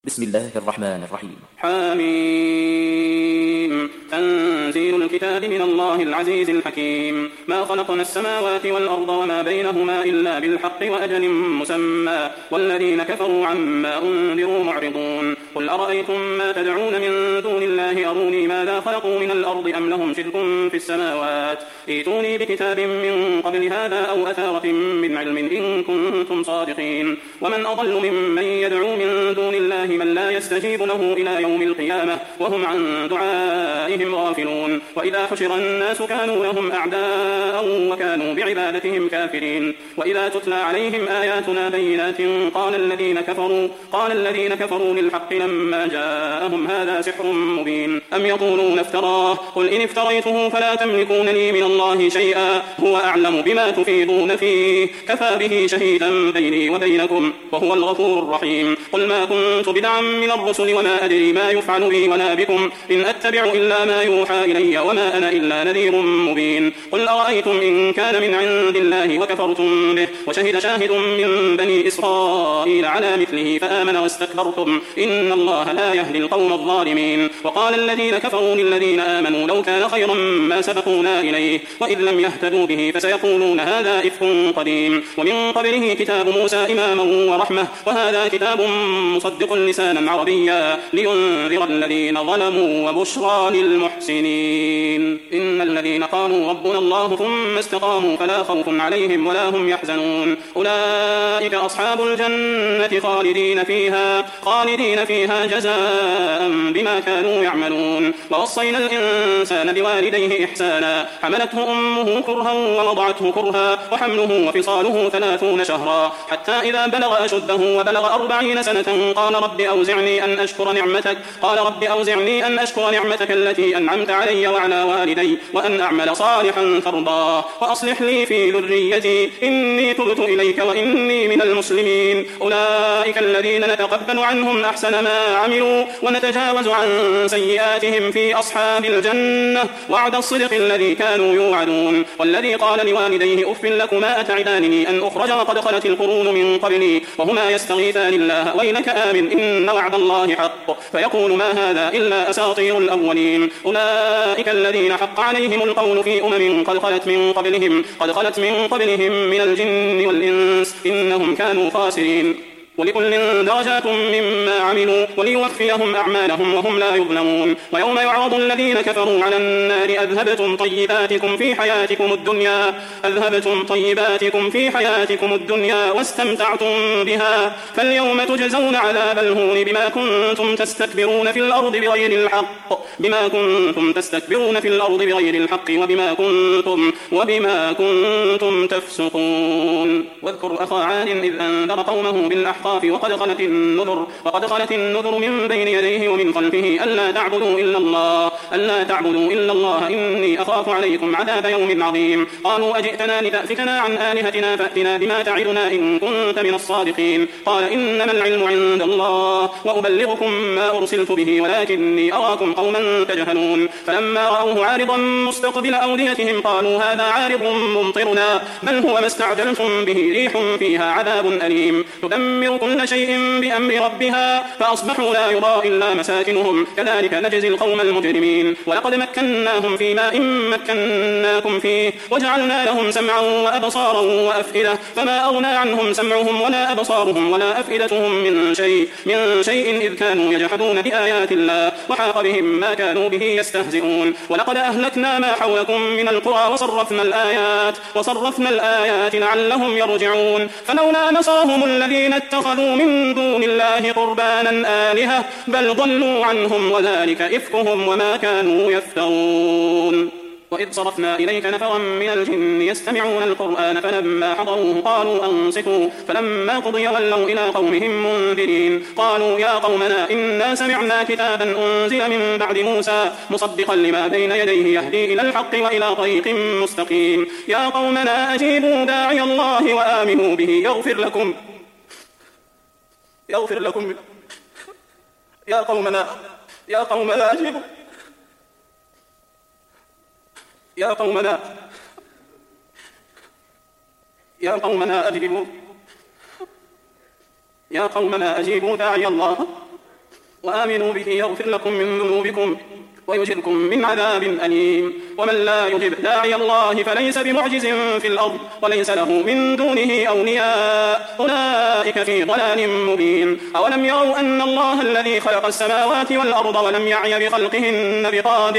بسم الله الرحمن الرحيم. حميم. تنزيل الكتاب من الله العزيز الحكيم. ما خلقنا السماوات والأرض وما بينهما إلا بالحق وأجل مسمى والذين كفروا عما أنذروا معرضون. قل أرأيتم ما تدعون من دون الله أروني ماذا خلقوا من الأرض أم لهم شرك في السماوات ائتوني بكتاب من قبل هذا أو أثارة من علم إن كنتم صادقين. ومن أضل ممن يدعو من دون الله من لا يستجيب له إلى يوم القيامة وهم عن دعائهم غافلون. وإذا حشر الناس كانوا لهم أعداء وكانوا بعبادتهم كافرين. وإذا تتلى عليهم آياتنا بينات قال الذين كفروا للحق لما جاءهم هذا سحر مبين أم يقولون افتراه قل إن افتريته فلا تملكون لي من الله شيئا هو أعلم بما تفيضون فيه كفى به شهيدا بيني وبينكم وهو الغفور الرحيم. قل ما كنت بدعا من الرسل وما أدري ما يفعل بي ولا بكم إن أتبع إلا ما يوحى إلي وما أنا إلا نذير مبين. قل أرأيتم إن كان من عند الله وكفرتم به وشهد شاهد من بني إسرائيل على مثله فآمن واستكبرتم إن الله لا يهدي القوم الظالمين. وقال الذين كفروا للذين آمنوا لو كان خيرا ما سبقونا إليه وإذ لم يهتدوا به فسيقولون هذا إفك قديم ومن قبله كتاب موسى إماما ورحمة وهذا كتاب مصدق لسانا عربيا لينذر الذين ظلموا وبشرى للمحسنين. إن الذين قالوا ربنا الله ثم استقاموا فلا خوف عليهم ولا هم يحزنون أولئك أصحاب الجنة خالدين فيها جزاء بما كانوا يعملون. ووصينا الإنسان بوالديه إحسانا حملته أمه كرها ووضعته كرها وحمله وفصاله 30 شهرا حتى إذا بلغ أشده وبلغ 40 سنة قال رب أوزعني أن أشكر نعمتك التي أنعمت علي وعلى والدي وأن أعمل صالحا ترضاه وأصلح لي في ذريتي إني تبت إليك وإني من المسلمين. أولئك الذين نتقبل عنهم أحسن ما عملوا ونتجاوز عن سيئاتهم في أصحاب الجنة وعد الصدق الذي كانوا يوعدون. والذي قال لوالديه أف لكما أتعدانني أن أخرج وقد خلت القرون من قبلي وهما يستغيثان الله ويلك آمن إن وعد الله حق فيقول ما هذا إلا أساطير الأولين. أولئك الذين حق عليهم القول في أمم قد خلت من قبلهم من الجن والإنس إنهم كانوا خاسرين. ولكل درجات مما عملوا وليوفيهم أعمالهم وهم لا يظلمون. ويوم يعرض الذين كفروا على النار أذهبتم طيباتكم في حياتكم الدنيا واستمتعتم بها فاليوم تجزون عذاب الهون بما كنتم تستكبرون في الأرض بغير الحق وبما كنتم تفسقون. واذكر أخا عاد إذ أنذر قومه بالأحقاف وقد خلت النذر من بين يديه ومن خلفه ألا تعبدوا إلا الله إني أخاف عليكم عذاب يوم عظيم. قالوا أجئتنا لتأفكنا عن آلهتنا فأتنا بما تعدنا إن كنت من الصادقين. قال إنما العلم عند الله وأبلغكم ما أرسلت به ولكني أراكم قوما تجهلون. فلما رأوه عارضا مستقبل أوديتهم قالوا هذا عارض ممطرنا بل هو ما استعجلتم به ريح فيها عذاب أليم تدمر كل شيء بأمر ربها فأصبحوا لا يرى إلا مساكنهم كذلك نجزي القوم المجرمين. ولقد مكناهم في ماء مكناكم فيه وجعلنا لهم سمعا وأبصارا وأفئدة فما أغنى عنهم سمعهم ولا أبصارهم ولا أفئدتهم من شيء إذ كانوا يجحدون بآيات الله وحاق بهم ما كانوا به يستهزئون. ولقد أهلكنا ما حولكم من القرى وصرفنا الآيات لعلهم يرجعون. فلولا نصرهم الذين اتخذوا من دون الله قربانا آلهة بل ضلوا عنهم وذلك إفكهم وما كانوا يفترون. وإذ صرفنا إليك نفرا من الجن يستمعون القرآن فلما حضروه قالوا أنصتوا فلما قضي ولوا إلى قومهم منذرين. قالوا يا قومنا إنا سمعنا كتابا أنزل من بعد موسى مصدقا لما بين يديه يهدي إلى الحق وإلى طريق مستقيم. يا قومنا أجيبوا داعي الله وآمنوا به يغفر لكم يا قومنا أجيبوا يا قومنا أجيبوا داعي الله وآمنوا به يغفر لكم من ذنوبكم ويجركم من عذاب أليم. ومن لا يجب داعي الله فليس بمعجز في الأرض وليس له من دونه أولياء، أولئك في ضلال مبين. أولم يروا أن الله الذي خلق السماوات والأرض ولم يعي بخلقهن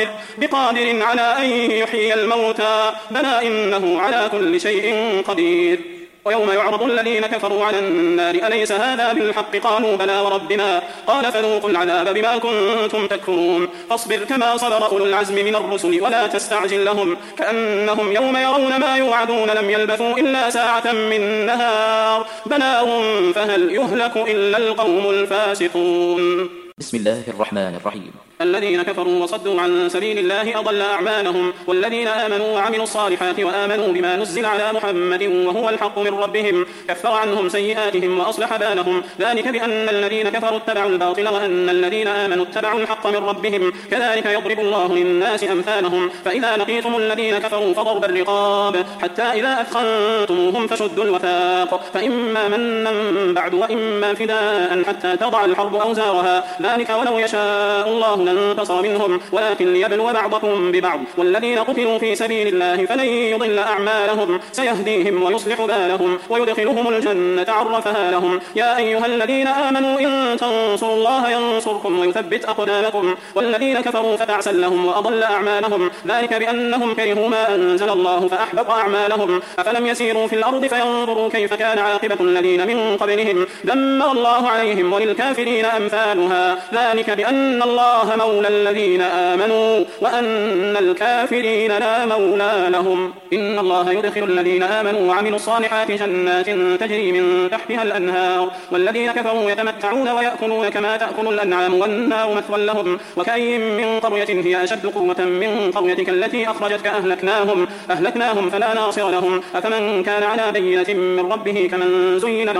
بقادر على أن يحيي الموتى، بلى إنه على كل شيء قدير. ويوم يعرض الذين كفروا على النار أليس هذا بالحق؟ قالوا بلى وربنا، قال فذوقوا العذاب بما كنتم تكفرون. فاصبر كما صبر أولو العزم من الرسل ولا تستعجل لهم، كأنهم يوم يرون ما يوعدون لم يلبثوا إلا ساعة من نهار بلاغ فهل يهلك إلا القوم الفاسقون. بسم الله الرحمن الرحيم. الذين كفروا وصدوا عن سبيل الله أضل أعمالهم، والذين آمنوا وعملوا الصالحات وآمنوا بما نزل على محمد وهو الحق من ربهم كفر عنهم سيئاتهم وأصلح بالهم، ذلك بأن الذين كفروا اتبعوا الباطل وأن الذين آمنوا اتبعوا الحق من ربهم، كذلك يضرب الله للناس أمثالهم. فإذا لقيتم الذين كفروا فضرب الرقاب حتى إذا أثخنتموهم فشدوا الوثاق، فإما منا بعد وإما فداء حتى تضع الحرب أوزارها، ذلك ولو يشاء الله لانتصر منهم ولكن ليبلو بعضكم ببعض. والذين قتلوا في سبيل الله فلن يضل أعمالهم، سيهديهم ويصلح بالهم ويدخلهم الجنة عرفها لهم. يا أيها الذين آمنوا إن تنصروا الله ينصركم ويثبت أقدامكم. والذين كفروا فتعسا لهم وأضل أعمالهم، ذلك بأنهم كرهوا ما أنزل الله فأحبط أعمالهم. أفلم يسيروا في الأرض فينظروا كيف كان عاقبة الذين من قبلهم، دمر الله عليهم وللكافرين أمثالها، ذلك بأن الله مولى الذين آمنوا وأن الكافرين لا مولى لهم. إن الله يدخل الذين آمنوا وعملوا الصالحات جنات تجري من تحتها الأنهار، والذين كفروا يتمتعون ويأكلون كما تأكل الأنعام والنار مثوى لهم. وكأي من قرية هي أشد قوة من قريتك التي أخرجتك أهلكناهم فلا ناصر لهم. أفمن كان على بينة من ربه كمن زين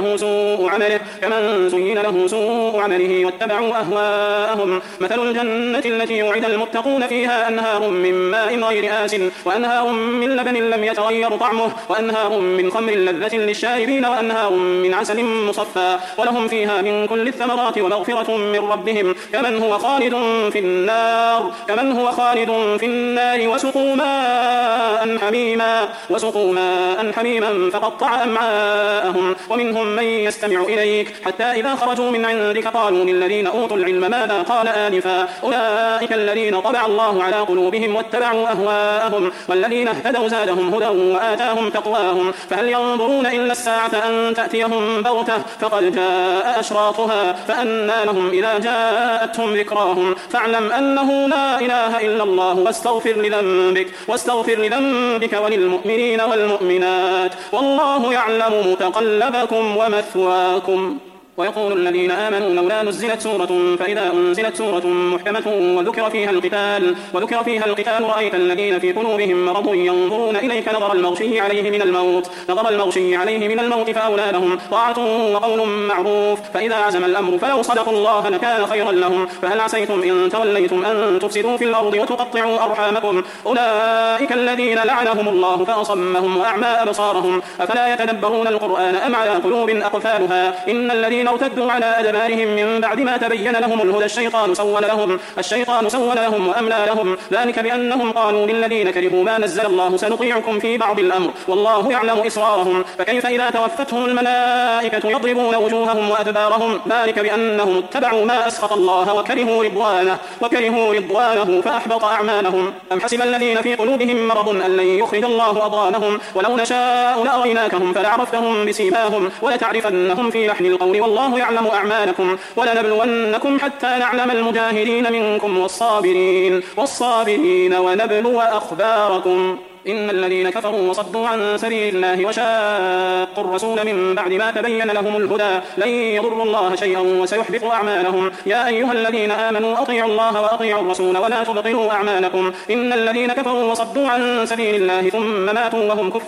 له سوء عمله واتبعوا أهواءهم. مثل الجنة التي وعد المتقون فيها أنهار من ماء غير آسن وأنهار من لبن لم يتغير طعمه وأنهار من خمر لذة للشاربين وأنهار من عسل مصفى ولهم فيها من كل الثمرات ومغفرة من ربهم كمن هو خالد في النار وسقوا ماء حميما فقطع أمعاءهم. ومنهم من يستمع إليك حتى إذا خرجوا من عندك قالوا للذين أوتوا العلم ماذا قال آنفا، أولئك الذين طبع الله على قلوبهم واتبعوا أهواءهم، والذين اهتدوا زادهم هدى وآتاهم تقواهم. فهل ينظرون إلا الساعة أن تأتيهم بغتة فقد جاء أشراطها فأنى لهم إذا جاءتهم ذكراهم. فاعلم أنه لا إله إلا الله واستغفر لذنبك وللمؤمنين والمؤمنات، والله يعلم متقلبكم ومثواكم. ويقول الذين آمنوا لولا نزلت سورة، فإذا أنزلت سورة محكمة وذكر فيها القتال رأيت الذين في قلوبهم مرض ينظرون إليك نظر المغشي عليه من الموت فأولى لهم طاعة وقول معروف. فإذا عزم الأمر فلو صدقوا الله لكان خيرا لهم. فهل عسيتم إن توليتم أن تفسدوا في الأرض وتقطعوا أرحامكم، أولئك الذين لعنهم الله فأصمهم وأعمى أبصارهم، أفلا يتدبرون القرآن أم على قلوب أقفالها. إن الذين ارتدوا على أدبارهم من بعد ما تبين لهم الهدى الشيطان سول لهم وأملى لهم، ذلك بأنهم قالوا للذين كرهوا ما نزل الله سنطيعكم في بعض الأمر والله يعلم إسرارهم. فكيف إذا توفتهم الملائكة يضربون وجوههم وأدبارهم، ذلك بأنهم اتبعوا ما أسخط الله وكرهوا رضوانه فأحبط أعمالهم. أم حسب الذين في قلوبهم مرض أن لن يخرج الله أضغانهم، ولو نشاء لأريناكهم فلعرفتهم بسيماهم ولتعرفنهم في لحن القول والله يعلم أعمالكم. ولنبلونكم حتى نعلم المجاهدين منكم والصابرين ونبلو أخباركم. إن الذين كفروا وصدوا عن سبيل الله وشاقوا الرسول من بعد ما تبين لهم الهدى لن يضروا الله شيئا وسيحبط أعمالهم. يا أيها الذين آمنوا أطيعوا الله وأطيعوا الرسول ولا تبطلوا أعمالكم. إن الذين كفروا وصدوا عن سبيل الله ثم ماتوا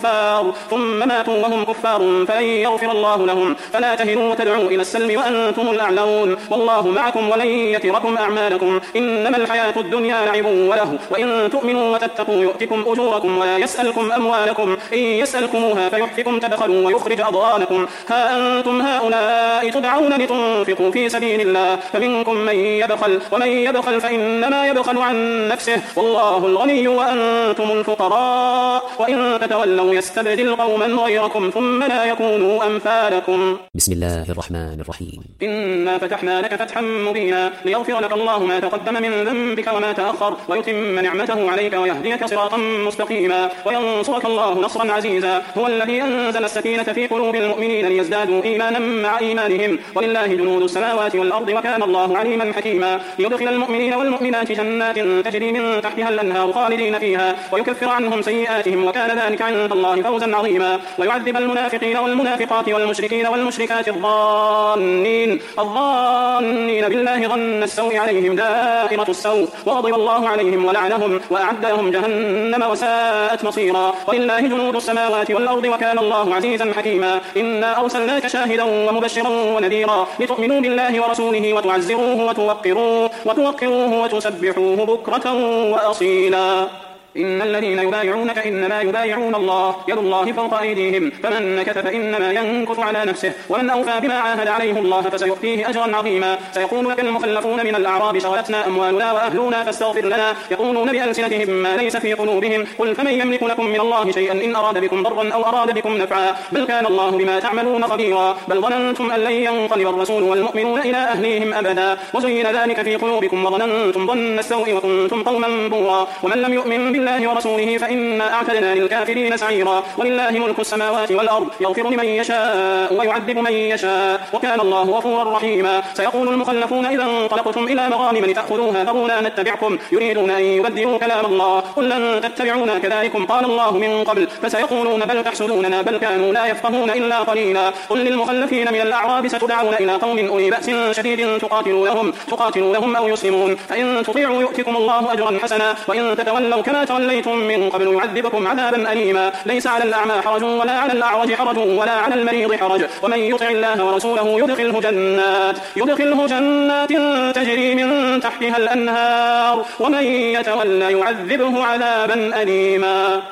وهم كفار فلن يغفر الله لهم. فلا تهنوا وتدعوا إلى السلم وأنتم الأعلون والله معكم ولن يتركم أعمالكم. إنما الحياة الدنيا لعب وله وإن تؤمنوا وتتقوا يؤتكم أجوركم ولا لا يسألكم أموالكم إن يسألكموها فيحفكم تبخلوا ويخرج أضغانكم ها أنتم هؤلاء تدعون لتنفقوا في سبيل الله فمنكم من يبخل ومن يبخل فإنما يبخل عن نفسه والله الغني وأنتم الفقراء وإن تتولوا يستبدل قوما غيركم ثم لا يكونوا أمثالكم. بسم الله الرحمن الرحيم. إنا فتحنا لك فتحا مبينا ليغفر لك الله ما تقدم من ذنبك وما تأخر ويتم نعمته عليك ويهديك صراطا مستقيما وينصرك الله نصرا عزيزا. هو الذي أنزل السكينة في قلوب المؤمنين ليزدادوا إيمانا مع إيمانهم ولله جنود السماوات والأرض وكان الله عليما حكيما. ليدخل المؤمنين والمؤمنات جنات تجري من تحتها الأنهار خالدين فيها ويكفر عنهم سيئاتهم وكان ذلك عند الله فوزا عظيما. ويعذب المنافقين والمنافقات والمشركين والمشركات الظانين بالله ظن السوء عليهم دائرة السوء وغضب الله عليهم ولعنهم وأعد لهم جهنم وساءت مصيرا. ولله جنود السماوات والأرض وكان الله عزيزا حكيما. إنا أرسلناك شاهدا ومبشرا ونذيرا لتؤمنوا بالله ورسوله وتعزروه وتوقروه وتسبحوه بكرة وأصيلا. إن الذين يبايعونك إنما يبايعون الله يد الله فوق أيديهم فمن نكث فإنما ينكث على نفسه ومن أوفى بما عاهد عليه الله فسيؤتيه أجرا عظيما. سيقول لك المخلفون من الأعراب شغلتنا أموالنا وأهلنا فاستغفر لنا يقولون بألسنتهم ما ليس في قلوبهم قل فمن يملك لكم من الله شيئا إن أراد بكم ضرا أو أراد بكم نفعا بل كان الله بما تعملون خبيرا. بل ظننتم أن لن ينقلب الرسول والمؤمنون إلى أهليهم أبدا وزين ذلك في قلوبكم وظننتم ظن السوء وكنتم قوما بورا. ومن لم يؤمن بالله ورسوله فإنا أعتدنا للكافرين سعيرا. ولله ملك السماوات والأرض يغفر لمن يشاء ويعذب من يشاء وكان الله غفورا رحيما. سيقول المخلفون إذا انطلقتم إلى مغانم لتأخذوها ذرونا نتبعكم يريدون أن يبدلوا كلام الله قل لن تتبعونا كذلكم قال الله من قبل فسيقولون بل تحسدوننا بل كانوا لا يفقهون إلا قليلا. قل للمخلفين من الأعراب ستدعون إلى قوم أولي بأس شديد تقاتلونهم أو يسلمون فإن تطيعوا يؤتكم الله أجرا حسنا وإن تتولوا كما توليتم من قبل يعذبكم عذابا أليما. ليس على الأعمى حرج ولا على الأعرج حرج ولا على المريض حرج ومن يطع الله ورسوله يدخله جنات تجري من تحتها الأنهار ومن يتولى يعذبه عذابا أليما.